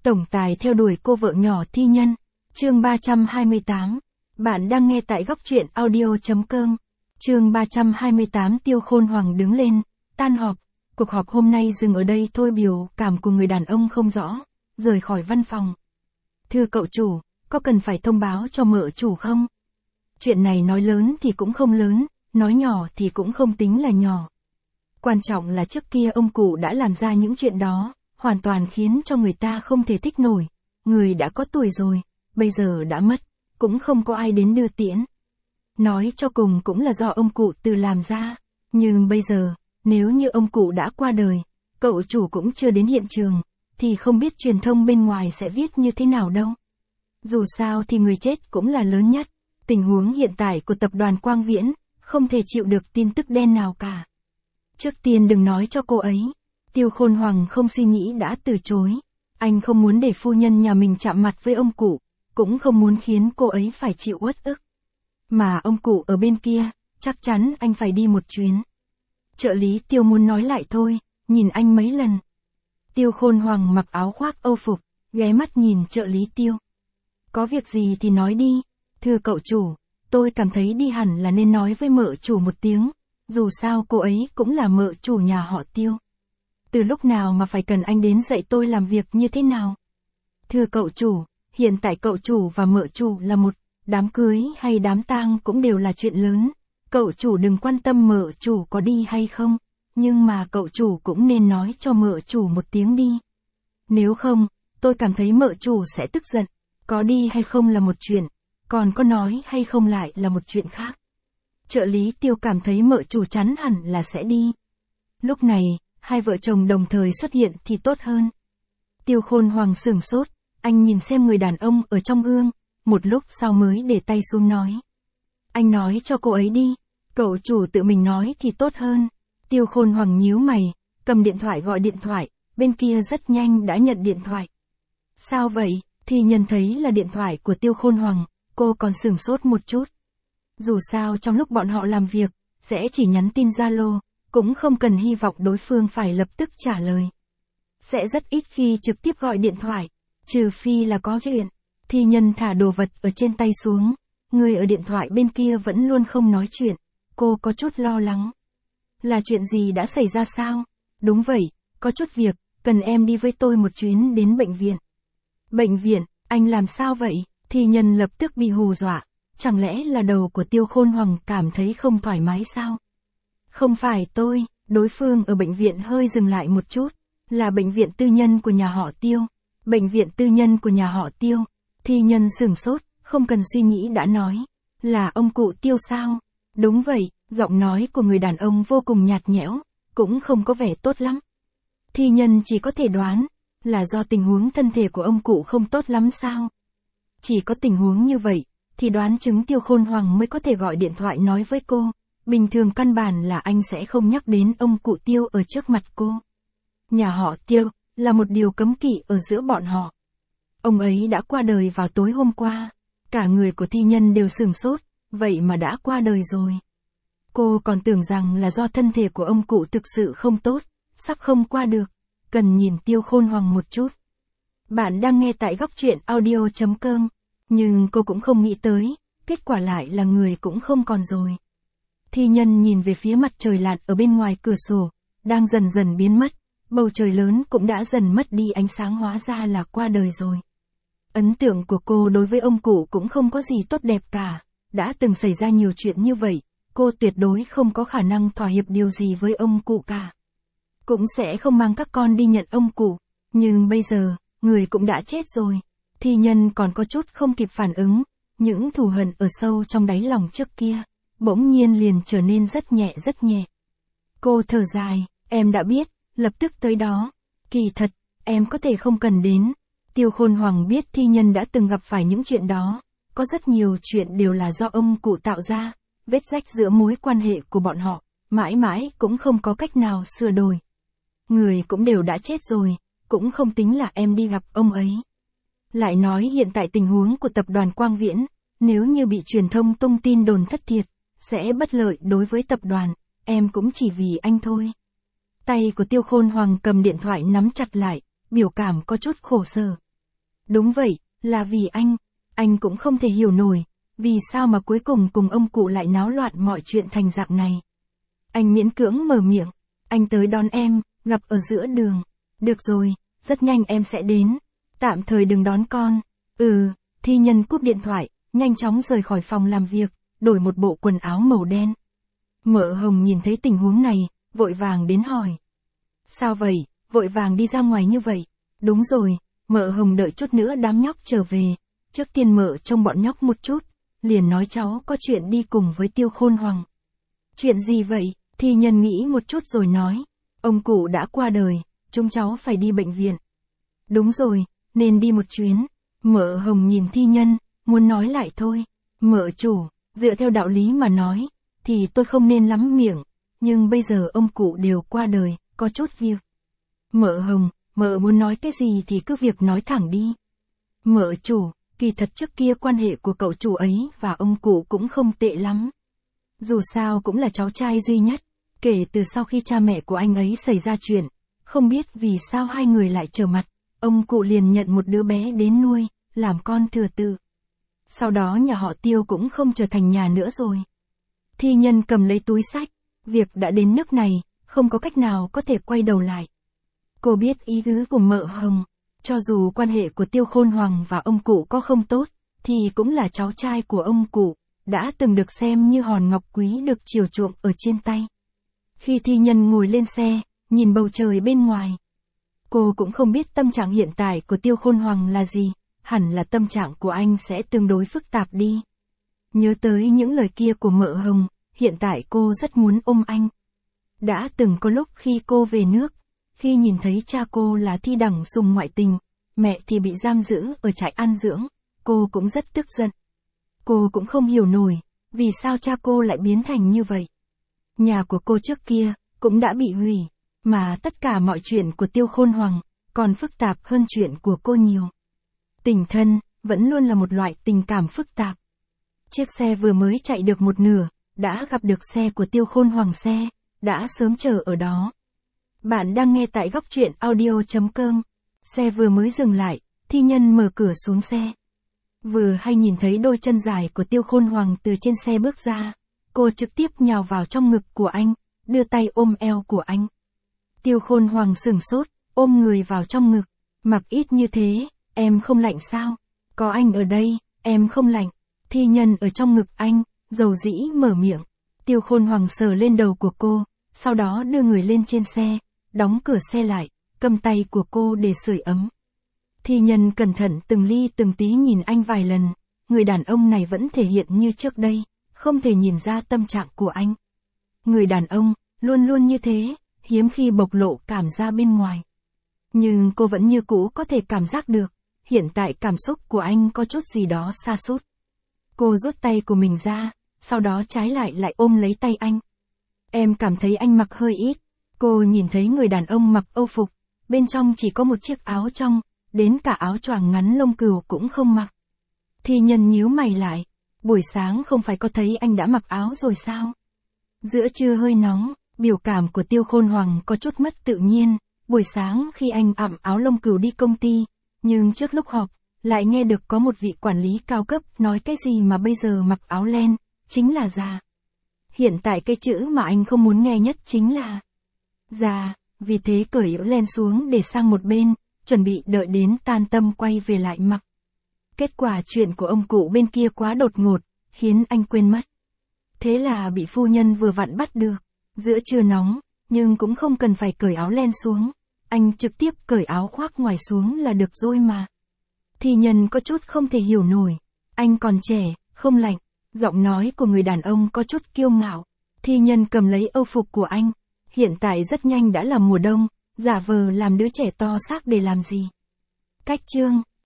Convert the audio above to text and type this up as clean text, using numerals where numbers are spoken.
Tổng tài theo đuổi cô vợ nhỏ thi nhân. Chương 328. Bạn đang nghe tại góc truyện audio.com. Chương 328. Tiêu Khôn Hoàng đứng lên, tan họp. Cuộc họp hôm nay dừng ở đây thôi. Biểu cảm của người đàn ông không rõ, rời khỏi văn phòng. Thưa cậu chủ, có cần phải thông báo cho mợ chủ không? Chuyện này nói lớn thì cũng không lớn, nói nhỏ thì cũng không tính là nhỏ. Quan trọng là trước kia ông cụ đã làm ra những chuyện đó, hoàn toàn khiến cho người ta không thể thích nổi. Người đã có tuổi rồi, bây giờ đã mất, cũng không có ai đến đưa tiễn. Nói cho cùng cũng là do ông cụ tự làm ra. Nhưng bây giờ, nếu như ông cụ đã qua đời, cậu chủ cũng chưa đến hiện trường, thì không biết truyền thông bên ngoài sẽ viết như thế nào đâu. Dù sao thì người chết cũng là lớn nhất. Tình huống hiện tại của tập đoàn Quang Viễn, không thể chịu được tin tức đen nào cả. Trước tiên đừng nói cho cô ấy. Tiêu Khôn Hoàng không suy nghĩ đã từ chối. Anh không muốn để phu nhân nhà mình chạm mặt với ông cụ, cũng không muốn khiến cô ấy phải chịu uất ức. Mà ông cụ ở bên kia, chắc chắn anh phải đi một chuyến. Trợ lý Tiêu muốn nói lại thôi, nhìn anh mấy lần. Tiêu Khôn Hoàng mặc áo khoác âu phục, ghé mắt nhìn trợ lý Tiêu. Có việc gì thì nói đi. Thưa cậu chủ, tôi cảm thấy đi hẳn là nên nói với mợ chủ một tiếng. Dù sao cô ấy cũng là mợ chủ nhà họ Tiêu. Từ lúc nào mà phải cần anh đến dạy tôi làm việc như thế nào? Thưa cậu chủ, hiện tại cậu chủ và mợ chủ là một, đám cưới hay đám tang cũng đều là chuyện lớn. Cậu chủ đừng quan tâm mợ chủ có đi hay không, nhưng mà cậu chủ cũng nên nói cho mợ chủ một tiếng đi. Nếu không, tôi cảm thấy mợ chủ sẽ tức giận. Có đi hay không là một chuyện, còn có nói hay không lại là một chuyện khác. Trợ lý Tiêu cảm thấy mợ chủ chắn hẳn là sẽ đi. Lúc này, hai vợ chồng đồng thời xuất hiện thì tốt hơn. Tiêu Khôn Hoàng sửng sốt, anh nhìn xem người đàn ông ở trong gương, một lúc sau mới để tay xuống nói. Anh nói cho cô ấy đi, cậu chủ tự mình nói thì tốt hơn. Tiêu Khôn Hoàng nhíu mày, cầm điện thoại gọi điện thoại, bên kia rất nhanh đã nhận điện thoại. Sao vậy? Thì nhận thấy là điện thoại của Tiêu Khôn Hoàng, cô còn sửng sốt một chút. Dù sao trong lúc bọn họ làm việc, sẽ chỉ nhắn tin Zalo, cũng không cần hy vọng đối phương phải lập tức trả lời. Sẽ rất ít khi trực tiếp gọi điện thoại, trừ phi là có chuyện. Thi nhân thả đồ vật ở trên tay xuống, người ở điện thoại bên kia vẫn luôn không nói chuyện, cô có chút lo lắng. Là chuyện gì đã xảy ra sao? Đúng vậy, có chút việc, cần em đi với tôi một chuyến đến bệnh viện. Bệnh viện, anh làm sao vậy? Thi nhân lập tức bị hù dọa. Chẳng lẽ là đầu của Tiêu Khôn Hoàng cảm thấy không thoải mái sao? Không phải tôi, đối phương ở bệnh viện hơi dừng lại một chút. Là bệnh viện tư nhân của nhà họ Tiêu. Bệnh viện tư nhân của nhà họ Tiêu. Thi nhân sửng sốt, không cần suy nghĩ đã nói. Là ông cụ Tiêu sao? Đúng vậy, giọng nói của người đàn ông vô cùng nhạt nhẽo, cũng không có vẻ tốt lắm. Thi nhân chỉ có thể đoán, là do tình huống thân thể của ông cụ không tốt lắm sao? Chỉ có tình huống như vậy, thì đoán chứng Tiêu Khôn Hoàng mới có thể gọi điện thoại nói với cô. Bình thường căn bản là anh sẽ không nhắc đến ông cụ Tiêu ở trước mặt cô. Nhà họ Tiêu, là một điều cấm kỵ ở giữa bọn họ. Ông ấy đã qua đời vào tối hôm qua. Cả người của thi nhân đều sửng sốt, vậy mà đã qua đời rồi. Cô còn tưởng rằng là do thân thể của ông cụ thực sự không tốt, sắp không qua được. Cần nhìn Tiêu Khôn Hoàng một chút. Bạn đang nghe tại góc truyện audio.com. Nhưng cô cũng không nghĩ tới, kết quả lại là người cũng không còn rồi. Thi nhân nhìn về phía mặt trời lặn ở bên ngoài cửa sổ, đang dần dần biến mất, bầu trời lớn cũng đã dần mất đi ánh sáng, hóa ra là qua đời rồi. Ấn tượng của cô đối với ông cụ cũng không có gì tốt đẹp cả, đã từng xảy ra nhiều chuyện như vậy, cô tuyệt đối không có khả năng thỏa hiệp điều gì với ông cụ cả. Cũng sẽ không mang các con đi nhận ông cụ, nhưng bây giờ, người cũng đã chết rồi. Thi nhân còn có chút không kịp phản ứng, những thù hận ở sâu trong đáy lòng trước kia, bỗng nhiên liền trở nên rất nhẹ rất nhẹ. Cô thở dài, em đã biết, lập tức tới đó. Kỳ thật, em có thể không cần đến. Tiêu Khôn Hoàng biết thi nhân đã từng gặp phải những chuyện đó, có rất nhiều chuyện đều là do ông cụ tạo ra, vết rách giữa mối quan hệ của bọn họ, mãi mãi cũng không có cách nào sửa đổi. Người cũng đều đã chết rồi, cũng không tính là em đi gặp ông ấy. Lại nói hiện tại tình huống của tập đoàn Quang Viễn, nếu như bị truyền thông tung tin đồn thất thiệt, sẽ bất lợi đối với tập đoàn, em cũng chỉ vì anh thôi. Tay của Tiêu Khôn Hoàng cầm điện thoại nắm chặt lại, biểu cảm có chút khổ sở. Đúng vậy, là vì anh cũng không thể hiểu nổi, vì sao mà cuối cùng cùng ông cụ lại náo loạn mọi chuyện thành dạng này. Anh miễn cưỡng mở miệng, anh tới đón em, gặp ở giữa đường. Được rồi, rất nhanh em sẽ đến. Tạm thời đừng đón con. Thi Nhân cúp điện thoại, nhanh chóng rời khỏi phòng làm việc, đổi một bộ quần áo màu đen. Mợ Hồng nhìn thấy tình huống này, vội vàng đến hỏi. Sao vậy, vội vàng đi ra ngoài như vậy? Đúng rồi, Mợ Hồng đợi chút nữa đám nhóc trở về. Trước tiên mợ trông bọn nhóc một chút, liền nói cháu có chuyện đi cùng với Tiêu Khôn Hoàng. Chuyện gì vậy? Thi Nhân nghĩ một chút rồi nói. Ông cụ đã qua đời, chúng cháu phải đi bệnh viện. Đúng rồi, nên đi một chuyến. Mợ Hồng nhìn Thi Nhân, muốn nói lại thôi. Mợ chủ, dựa theo đạo lý mà nói, thì tôi không nên lắm miệng, nhưng bây giờ ông cụ đều qua đời, có chút việc. Mợ Hồng, mợ muốn nói cái gì thì cứ việc nói thẳng đi. Mợ chủ, kỳ thật trước kia quan hệ của cậu chủ ấy và ông cụ cũng không tệ lắm. Dù sao cũng là cháu trai duy nhất, kể từ sau khi cha mẹ của anh ấy xảy ra chuyện, không biết vì sao hai người lại trở mặt, ông cụ liền nhận một đứa bé đến nuôi, làm con thừa tự. Sau đó nhà họ Tiêu cũng không trở thành nhà nữa rồi. Thi Nhân cầm lấy túi xách, việc đã đến nước này, không có cách nào có thể quay đầu lại. Cô biết ý tứ của Mợ Hồng, cho dù quan hệ của Tiêu Khôn Hoàng và ông cụ có không tốt, thì cũng là cháu trai của ông cụ, đã từng được xem như hòn ngọc quý được chiều chuộng ở trên tay. Khi Thi Nhân ngồi lên xe, nhìn bầu trời bên ngoài, cô cũng không biết tâm trạng hiện tại của Tiêu Khôn Hoàng là gì, hẳn là tâm trạng của anh sẽ tương đối phức tạp đi. Nhớ tới những lời kia của Mợ Hồng, hiện tại cô rất muốn ôm anh. Đã từng có lúc khi cô về nước, khi nhìn thấy cha cô là Thi Đằng Sùng ngoại tình, mẹ thì bị giam giữ ở trại an dưỡng, cô cũng rất tức giận. Cô cũng không hiểu nổi, vì sao cha cô lại biến thành như vậy. Nhà của cô trước kia, cũng đã bị hủy, mà tất cả mọi chuyện của Tiêu Khôn Hoàng, còn phức tạp hơn chuyện của cô nhiều. Tình thân, vẫn luôn là một loại tình cảm phức tạp. Chiếc xe vừa mới chạy được một nửa, đã gặp được xe của Tiêu Khôn Hoàng xe, đã sớm chờ ở đó. Bạn đang nghe tại góc truyện audio.com. Xe vừa mới dừng lại, Thi Nhân mở cửa xuống xe. Vừa hay nhìn thấy đôi chân dài của Tiêu Khôn Hoàng từ trên xe bước ra, cô trực tiếp nhào vào trong ngực của anh, đưa tay ôm eo của anh. Tiêu Khôn Hoàng sửng sốt, ôm người vào trong ngực, mặc ít như thế, em không lạnh sao? Có anh ở đây, em không lạnh. Thi Nhân ở trong ngực anh, dầu dĩ mở miệng. Tiêu Khôn Hoàng sờ lên đầu của cô, sau đó đưa người lên trên xe, đóng cửa xe lại, cầm tay của cô để sưởi ấm. Thi Nhân cẩn thận từng ly từng tí nhìn anh vài lần, người đàn ông này vẫn thể hiện như trước đây, không thể nhìn ra tâm trạng của anh. Người đàn ông, luôn luôn như thế, hiếm khi bộc lộ cảm ra bên ngoài. Nhưng cô vẫn như cũ có thể cảm giác được, hiện tại cảm xúc của anh có chút gì đó sa sút. Cô rút tay của mình ra, sau đó trái lại ôm lấy tay anh. Em cảm thấy anh mặc hơi ít. Cô nhìn thấy người đàn ông mặc âu phục, bên trong chỉ có một chiếc áo trong, đến cả áo choàng ngắn lông cừu cũng không mặc. Thi Nhân nhíu mày lại, buổi sáng không phải có thấy anh đã mặc áo rồi sao? Giữa trưa hơi nóng, biểu cảm của Tiêu Khôn Hoàng có chút mất tự nhiên, buổi sáng khi anh ẵm áo lông cừu đi công ty, nhưng trước lúc họp, lại nghe được có một vị quản lý cao cấp nói cái gì mà bây giờ mặc áo len, chính là già. Hiện tại cái chữ mà anh không muốn nghe nhất chính là già, vì thế cởi áo len xuống để sang một bên, chuẩn bị đợi đến tan tầm quay về lại mặc. Kết quả chuyện của ông cụ bên kia quá đột ngột, khiến anh quên mất. Thế là bị phu nhân vừa vặn bắt được, giữa trưa nóng, nhưng cũng không cần phải cởi áo len xuống, anh trực tiếp cởi áo khoác ngoài xuống là được rồi mà. Thi Nhân có chút không thể hiểu nổi, anh còn trẻ, không lạnh, giọng nói của người đàn ông có chút kiêu ngạo. Thi Nhân cầm lấy âu phục của anh, hiện tại rất nhanh đã là mùa đông, giả vờ làm đứa trẻ to xác để làm gì. Cách chương